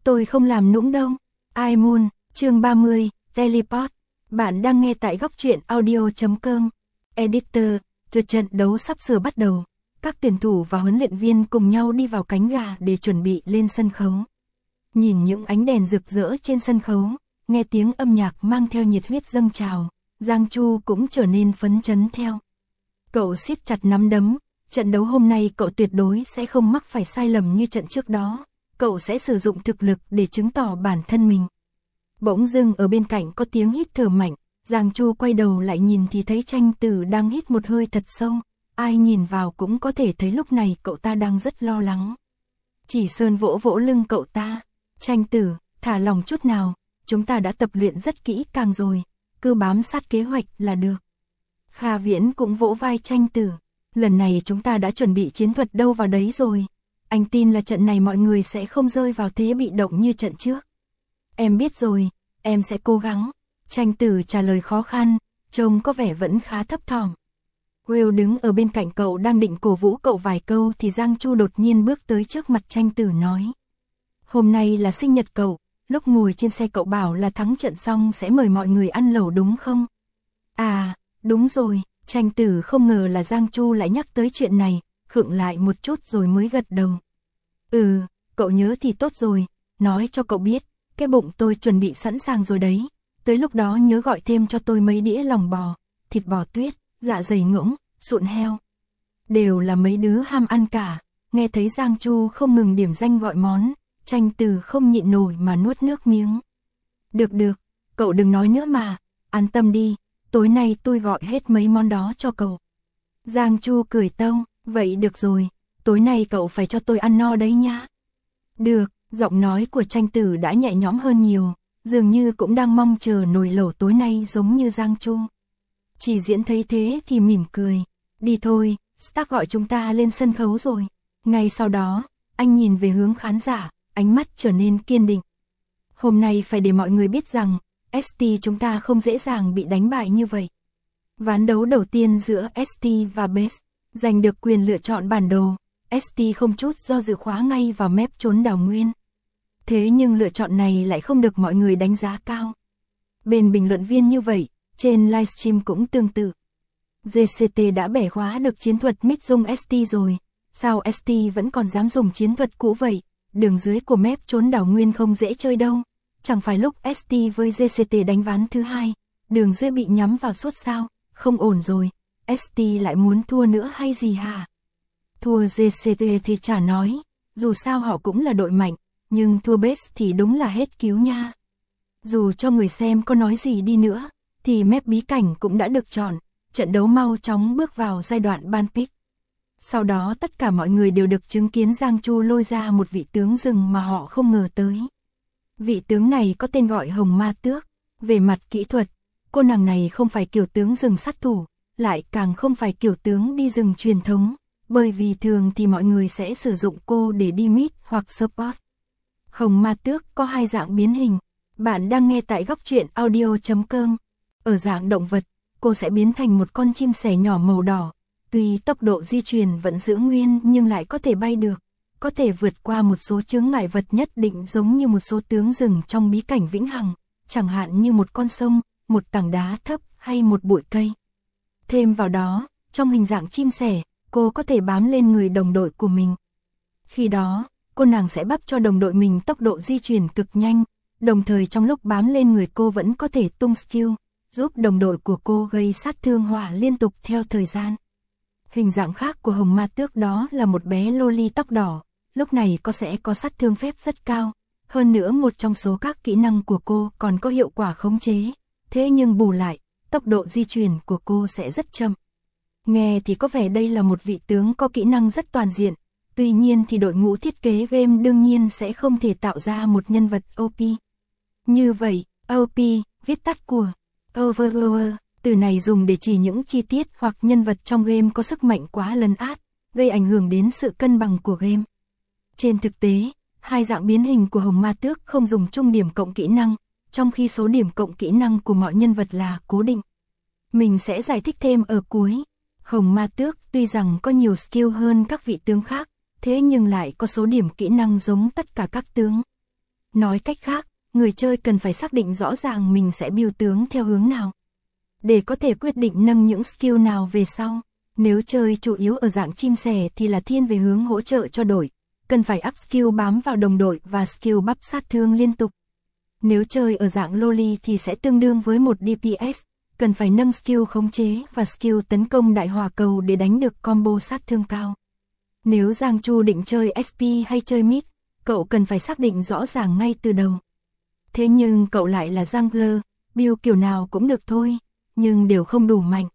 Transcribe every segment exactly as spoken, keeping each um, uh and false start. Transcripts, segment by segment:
Tôi không làm nũng đâu. Ai Moon, chương ba mươi, Teleport. Bạn đang nghe tại góc truyện audio.com. Editor, chờ trận đấu sắp sửa bắt đầu. Các tuyển thủ và huấn luyện viên cùng nhau đi vào cánh gà để chuẩn bị lên sân khấu. Nhìn những ánh đèn rực rỡ trên sân khấu, nghe tiếng âm nhạc mang theo nhiệt huyết dâng trào, Giang Chu cũng trở nên phấn chấn theo. Cậu siết chặt nắm đấm, trận đấu hôm nay cậu tuyệt đối sẽ không mắc phải sai lầm như trận trước đó, cậu sẽ sử dụng thực lực để chứng tỏ bản thân mình. Bỗng dưng ở bên cạnh có tiếng hít thở mạnh, Giang Chu quay đầu lại nhìn thì thấy Tranh Tử đang hít một hơi thật sâu, ai nhìn vào cũng có thể thấy lúc này cậu ta đang rất lo lắng. Chỉ Sơn vỗ vỗ lưng cậu ta, Tranh Tử, thả lòng chút nào, chúng ta đã tập luyện rất kỹ càng rồi, cứ bám sát kế hoạch là được. Kha Viễn cũng vỗ vai Tranh Tử, lần này chúng ta đã chuẩn bị chiến thuật đâu vào đấy rồi, anh tin là trận này mọi người sẽ không rơi vào thế bị động như trận trước. Em biết rồi, em sẽ cố gắng. Tranh Tử trả lời khó khăn, trông có vẻ vẫn khá thấp thỏm. Will đứng ở bên cạnh cậu đang định cổ vũ cậu vài câu thì Giang Chu đột nhiên bước tới trước mặt Tranh Tử nói. Hôm nay là sinh nhật cậu, lúc ngồi trên xe cậu bảo là thắng trận xong sẽ mời mọi người ăn lẩu đúng không? À, đúng rồi, Tranh Tử không ngờ là Giang Chu lại nhắc tới chuyện này, khựng lại một chút rồi mới gật đầu. Ừ, cậu nhớ thì tốt rồi, nói cho cậu biết, cái bụng tôi chuẩn bị sẵn sàng rồi đấy, tới lúc đó nhớ gọi thêm cho tôi mấy đĩa lòng bò, thịt bò tuyết, dạ dày ngỗng, sụn heo. Đều là mấy đứa ham ăn cả, nghe thấy Giang Chu không ngừng điểm danh gọi món, Tranh Tử không nhịn nổi mà nuốt nước miếng. Được được, cậu đừng nói nữa mà, an tâm đi, tối nay tôi gọi hết mấy món đó cho cậu. Giang Chu cười tâu, vậy được rồi, tối nay cậu phải cho tôi ăn no đấy nhá. Được, giọng nói của Tranh Tử đã nhẹ nhõm hơn nhiều, dường như cũng đang mong chờ nồi lẩu tối nay giống như Giang Chu. Chỉ Diễn thấy thế thì mỉm cười, đi thôi, Stark gọi chúng ta lên sân khấu rồi. Ngay sau đó, anh nhìn về hướng khán giả, ánh mắt trở nên kiên định. Hôm nay phải để mọi người biết rằng, ét tê chúng ta không dễ dàng bị đánh bại như vậy. Ván đấu đầu tiên giữa ét tê và Base, giành được quyền lựa chọn bản đồ, ét tê không chút do dự khóa ngay vào mép trốn đào nguyên. Thế nhưng lựa chọn này lại không được mọi người đánh giá cao. Bên bình luận viên như vậy, trên livestream cũng tương tự. giê xê tê đã bẻ khóa được chiến thuật mid dung ét tê rồi, sao ét tê vẫn còn dám dùng chiến thuật cũ vậy? Đường dưới của mép trốn đảo nguyên không dễ chơi đâu. Chẳng phải lúc ét tê với giê xê tê đánh ván thứ hai, đường dưới bị nhắm vào suốt sao? Không ổn rồi, ét tê lại muốn thua nữa hay gì hả? Thua giê xê tê thì chả nói, dù sao họ cũng là đội mạnh, nhưng thua Base thì đúng là hết cứu nha. Dù cho người xem có nói gì đi nữa, thì map bí cảnh cũng đã được chọn, trận đấu mau chóng bước vào giai đoạn ban pick. Sau đó tất cả mọi người đều được chứng kiến Giang Chu lôi ra một vị tướng rừng mà họ không ngờ tới. Vị tướng này có tên gọi Hồng Ma Tước, về mặt kỹ thuật, cô nàng này không phải kiểu tướng rừng sát thủ, lại càng không phải kiểu tướng đi rừng truyền thống, bởi vì thường thì mọi người sẽ sử dụng cô để đi mid hoặc support. Hồng Ma Tước có hai dạng biến hình, bạn đang nghe tại góc truyện audio.com. Ở dạng động vật, cô sẽ biến thành một con chim sẻ nhỏ màu đỏ, tuy tốc độ di chuyển vẫn giữ nguyên nhưng lại có thể bay được, có thể vượt qua một số chướng ngại vật nhất định giống như một số tướng rừng trong bí cảnh vĩnh hằng, chẳng hạn như một con sông, một tảng đá thấp hay một bụi cây. Thêm vào đó, trong hình dạng chim sẻ, cô có thể bám lên người đồng đội của mình. Khi đó, cô nàng sẽ bắp cho đồng đội mình tốc độ di chuyển cực nhanh, đồng thời trong lúc bám lên người cô vẫn có thể tung skill, giúp đồng đội của cô gây sát thương hỏa liên tục theo thời gian. Hình dạng khác của Hồng Ma Tước đó là một bé loli tóc đỏ, lúc này có sẽ có sát thương phép rất cao, hơn nữa một trong số các kỹ năng của cô còn có hiệu quả khống chế, thế nhưng bù lại, tốc độ di chuyển của cô sẽ rất chậm. Nghe thì có vẻ đây là một vị tướng có kỹ năng rất toàn diện, tuy nhiên thì đội ngũ thiết kế game đương nhiên sẽ không thể tạo ra một nhân vật ô pê. Như vậy, ô pê, viết tắt của Overpower, từ này dùng để chỉ những chi tiết hoặc nhân vật trong game có sức mạnh quá lấn át, gây ảnh hưởng đến sự cân bằng của game. Trên thực tế, hai dạng biến hình của Hồng Ma Tước không dùng chung điểm cộng kỹ năng, trong khi số điểm cộng kỹ năng của mọi nhân vật là cố định. Mình sẽ giải thích thêm ở cuối. Hồng Ma Tước tuy rằng có nhiều skill hơn các vị tướng khác, thế nhưng lại có số điểm kỹ năng giống tất cả các tướng. Nói cách khác, người chơi cần phải xác định rõ ràng mình sẽ build tướng theo hướng nào, để có thể quyết định nâng những skill nào về sau. Nếu chơi chủ yếu ở dạng chim sẻ thì là thiên về hướng hỗ trợ cho đội, cần phải up skill bám vào đồng đội và skill bắp sát thương liên tục. Nếu chơi ở dạng loli thì sẽ tương đương với một đê pê ét, cần phải nâng skill khống chế và skill tấn công đại hỏa cầu để đánh được combo sát thương cao. Nếu Giang Chu định chơi ét pê hay chơi mid, cậu cần phải xác định rõ ràng ngay từ đầu. Thế nhưng cậu lại là jungler, build kiểu nào cũng được thôi, nhưng đều không đủ mạnh.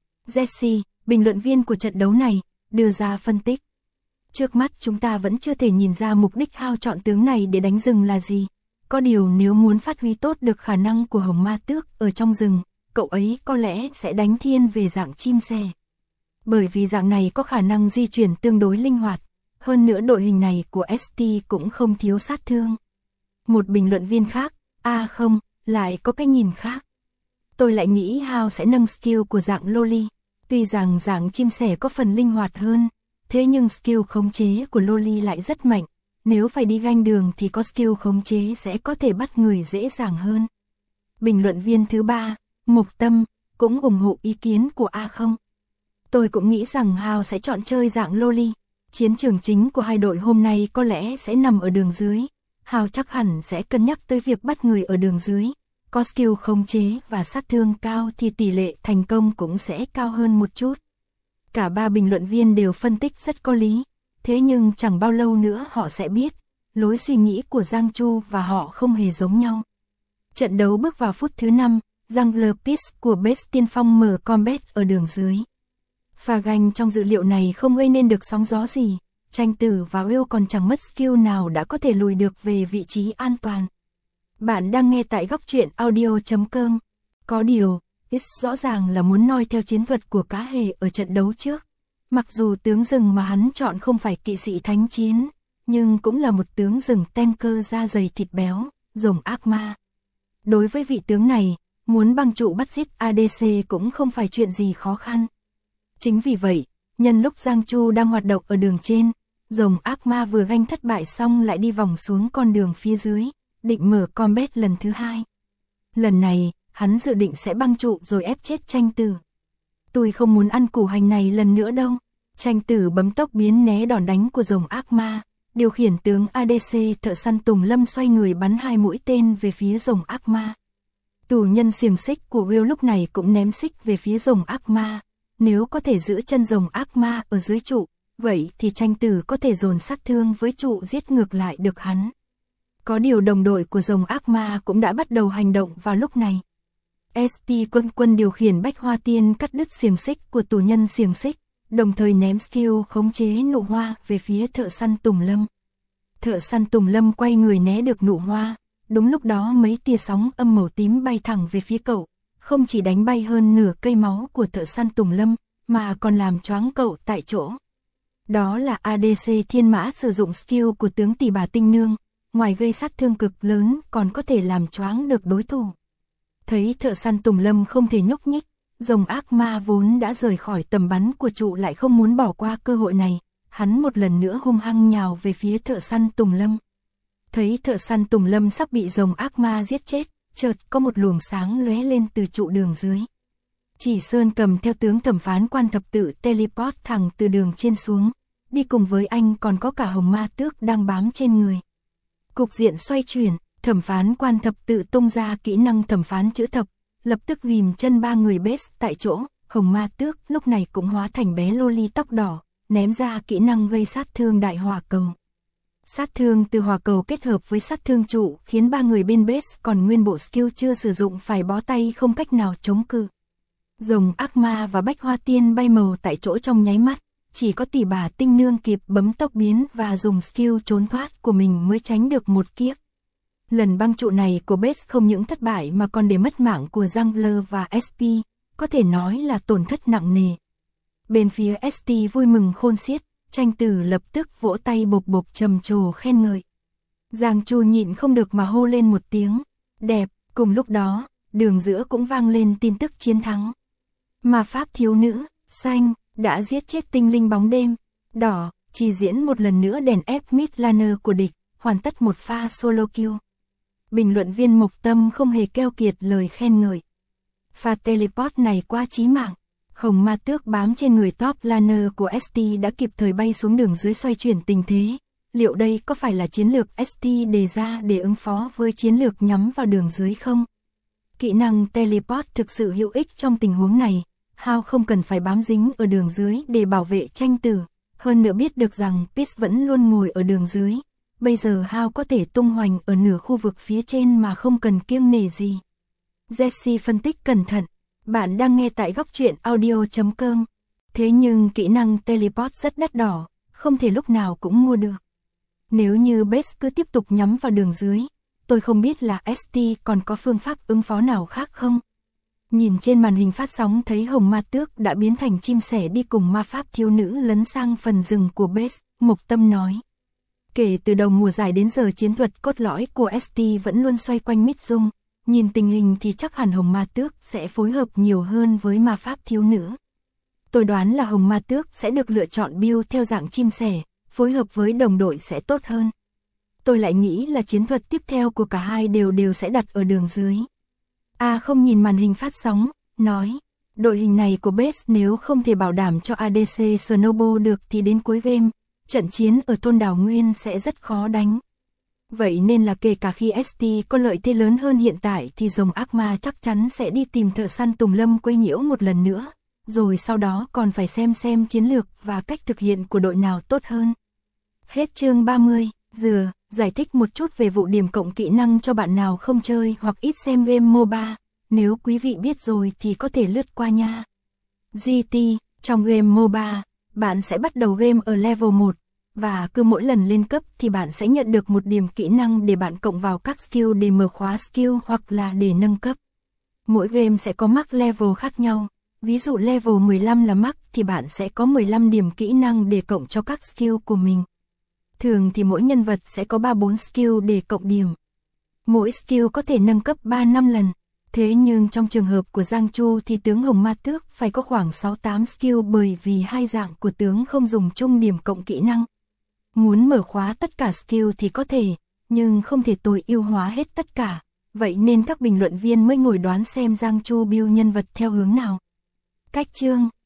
Jesse, bình luận viên của trận đấu này, đưa ra phân tích. Trước mắt chúng ta vẫn chưa thể nhìn ra mục đích Hao chọn tướng này để đánh rừng là gì. Có điều nếu muốn phát huy tốt được khả năng của Hồng Ma Tước ở trong rừng, cậu ấy có lẽ sẽ đánh thiên về dạng chim sẻ. Bởi vì dạng này có khả năng di chuyển tương đối linh hoạt, hơn nữa đội hình này của ét tê cũng không thiếu sát thương. Một bình luận viên khác, à không, lại có cái nhìn khác. Tôi lại nghĩ Hao sẽ nâng skill của dạng loli. Tuy rằng dạng chim sẻ có phần linh hoạt hơn, thế nhưng skill khống chế của loli lại rất mạnh. Nếu phải đi ganh đường thì có skill khống chế sẽ có thể bắt người dễ dàng hơn. Bình luận viên thứ ba, Mộc Tâm, cũng ủng hộ ý kiến của A không. Tôi cũng nghĩ rằng Hao sẽ chọn chơi dạng loli. Chiến trường chính của hai đội hôm nay có lẽ sẽ nằm ở đường dưới. Hao chắc hẳn sẽ cân nhắc tới việc bắt người ở đường dưới. Có skill khống chế và sát thương cao thì tỷ lệ thành công cũng sẽ cao hơn một chút. Cả ba bình luận viên đều phân tích rất có lý. Thế nhưng chẳng bao lâu nữa họ sẽ biết, lối suy nghĩ của Giang Chu và họ không hề giống nhau. Trận đấu bước vào phút thứ năm, Jungler Peace của Base tiên phong mở combat ở đường dưới. Pha ganh trong dự liệu này không gây nên được sóng gió gì, Tranh Tử và Will còn chẳng mất skill nào đã có thể lùi được về vị trí an toàn. Bạn đang nghe tại góc truyện audio chấm com. Có điều, X rõ ràng là muốn noi theo chiến thuật của cá hề ở trận đấu trước. Mặc dù tướng rừng mà hắn chọn không phải kỵ sĩ thánh chiến, nhưng cũng là một tướng rừng tanker da dày thịt béo, rồng ác ma. Đối với vị tướng này, muốn băng trụ bắt giết a đê xê cũng không phải chuyện gì khó khăn. Chính vì vậy, nhân lúc Giang Chu đang hoạt động ở đường trên, rồng ác ma vừa ganh thất bại xong lại đi vòng xuống con đường phía dưới, định mở combat lần thứ hai. Lần này, hắn dự định sẽ băng trụ rồi ép chết Tranh Tử. Tôi không muốn ăn củ hành này lần nữa đâu. Tranh Tử bấm tốc biến né đòn đánh của rồng ác ma, điều khiển tướng a đê xê thợ săn Tùng Lâm xoay người bắn hai mũi tên về phía rồng ác ma. Tù nhân xiềng xích của Will lúc này cũng ném xích về phía rồng ác ma. Nếu có thể giữ chân rồng ác ma ở dưới trụ, vậy thì Tranh Tử có thể dồn sát thương với trụ giết ngược lại được hắn. Có điều đồng đội của rồng ác ma cũng đã bắt đầu hành động vào lúc này. ét pê Quân Quân điều khiển Bách Hoa Tiên cắt đứt xiềng xích của tù nhân xiềng xích, đồng thời ném skill khống chế nụ hoa về phía thợ săn Tùng Lâm. Thợ săn Tùng Lâm quay người né được nụ hoa, đúng lúc đó mấy tia sóng âm màu tím bay thẳng về phía cậu, không chỉ đánh bay hơn nửa cây máu của thợ săn Tùng Lâm, mà còn làm choáng cậu tại chỗ. Đó là a đê xê Thiên Mã sử dụng skill của tướng Tỷ Bà Tinh Nương, ngoài gây sát thương cực lớn còn có thể làm choáng được đối thủ. Thấy thợ săn Tùng Lâm không thể nhúc nhích, rồng ác ma vốn đã rời khỏi tầm bắn của trụ lại không muốn bỏ qua cơ hội này, hắn một lần nữa hung hăng nhào về phía thợ săn Tùng Lâm. Thấy thợ săn Tùng Lâm sắp bị rồng ác ma giết chết, chợt có một luồng sáng lóe lên từ trụ đường dưới. Chỉ Sơn cầm theo tướng thẩm phán quan thập tự teleport thẳng từ đường trên xuống, đi cùng với anh còn có cả Hồng Ma Tước đang bám trên người. Cục diện xoay chuyển, thẩm phán quan thập tự tung ra kỹ năng thẩm phán chữ thập, lập tức ghim chân ba người base tại chỗ. Hồng Ma Tước lúc này cũng hóa thành bé loli tóc đỏ, ném ra kỹ năng gây sát thương đại hỏa cầu. Sát thương từ hỏa cầu kết hợp với sát thương trụ khiến ba người bên base còn nguyên bộ skill chưa sử dụng phải bó tay không cách nào chống cự. Rồng ác ma và Bách Hoa Tiên bay màu tại chỗ trong nháy mắt, chỉ có Tỷ Bà Tinh Nương kịp bấm tốc biến và dùng skill trốn thoát của mình mới tránh được một kiếp. Lần băng trụ này của base không những thất bại mà còn để mất mạng của Jungler và ét pê, có thể nói là tổn thất nặng nề. Bên phía ét tê vui mừng khôn xiết, Tranh Tử lập tức vỗ tay bộp bộp trầm trồ khen ngợi. Giang Chu nhịn không được mà hô lên một tiếng, đẹp, cùng lúc đó, đường giữa cũng vang lên tin tức chiến thắng. Ma pháp thiếu nữ, xanh, đã giết chết tinh linh bóng đêm, đỏ, chỉ diễn một lần nữa đèn ép mid laner của địch, hoàn tất một pha solo kill. Bình luận viên Mộc Tâm không hề keo kiệt lời khen ngợi. Pha teleport này quá chí mạng. Hồng ma tước bám trên người top laner của ét tê đã kịp thời bay xuống đường dưới xoay chuyển tình thế. Liệu đây có phải là chiến lược ét tê đề ra để ứng phó với chiến lược nhắm vào đường dưới không? Kỹ năng teleport thực sự hữu ích trong tình huống này. Hao không cần phải bám dính ở đường dưới để bảo vệ tranh tử. Hơn nữa biết được rằng Peach vẫn luôn ngồi ở đường dưới. Bây giờ Hao có thể tung hoành ở nửa khu vực phía trên mà không cần kiêng nể gì. Jessie phân tích cẩn thận. Bạn đang nghe tại góc truyện audio chấm com. Thế nhưng kỹ năng teleport rất đắt đỏ, không thể lúc nào cũng mua được. Nếu như base cứ tiếp tục nhắm vào đường dưới, tôi không biết là ét tê còn có phương pháp ứng phó nào khác không? Nhìn trên màn hình phát sóng thấy Hồng Ma Tước đã biến thành chim sẻ đi cùng ma pháp thiếu nữ lấn sang phần rừng của base, Mộc Tâm nói. Kể từ đầu mùa giải đến giờ chiến thuật cốt lõi của ét tê vẫn luôn xoay quanh mid dung. Nhìn tình hình thì chắc hẳn Hồng Ma Tước sẽ phối hợp nhiều hơn với ma pháp thiếu nữ. Tôi đoán là Hồng Ma Tước sẽ được lựa chọn build theo dạng chim sẻ, phối hợp với đồng đội sẽ tốt hơn. Tôi lại nghĩ là chiến thuật tiếp theo của cả hai đều đều sẽ đặt ở đường dưới. A không nhìn màn hình phát sóng, nói, đội hình này của base nếu không thể bảo đảm cho a đê xê Snowball được thì đến cuối game, trận chiến ở thôn đảo Nguyên sẽ rất khó đánh. Vậy nên là kể cả khi ét tê có lợi thế lớn hơn hiện tại thì rồng ác ma chắc chắn sẽ đi tìm thợ săn Tùng Lâm quấy nhiễu một lần nữa, rồi sau đó còn phải xem xem chiến lược và cách thực hiện của đội nào tốt hơn. Hết chương ba mươi, dừa, giải thích một chút về vụ điểm cộng kỹ năng cho bạn nào không chơi hoặc ít xem game MOBA, nếu quý vị biết rồi thì có thể lướt qua nha. giê tê, trong game MOBA, bạn sẽ bắt đầu game ở level một. Và cứ mỗi lần lên cấp thì bạn sẽ nhận được một điểm kỹ năng để bạn cộng vào các skill để mở khóa skill hoặc là để nâng cấp. Mỗi game sẽ có max level khác nhau. Ví dụ level mười lăm là max thì bạn sẽ có mười lăm điểm kỹ năng để cộng cho các skill của mình. Thường thì mỗi nhân vật sẽ có ba bốn skill để cộng điểm. Mỗi skill có thể nâng cấp ba năm lần. Thế nhưng trong trường hợp của Giang Chu thì tướng Hồng Ma Tước phải có khoảng sáu tám skill bởi vì hai dạng của tướng không dùng chung điểm cộng kỹ năng. Muốn mở khóa tất cả skill thì có thể, nhưng không thể tối ưu hóa hết tất cả. Vậy nên các bình luận viên mới ngồi đoán xem Giang Chu build nhân vật theo hướng nào. Cách chương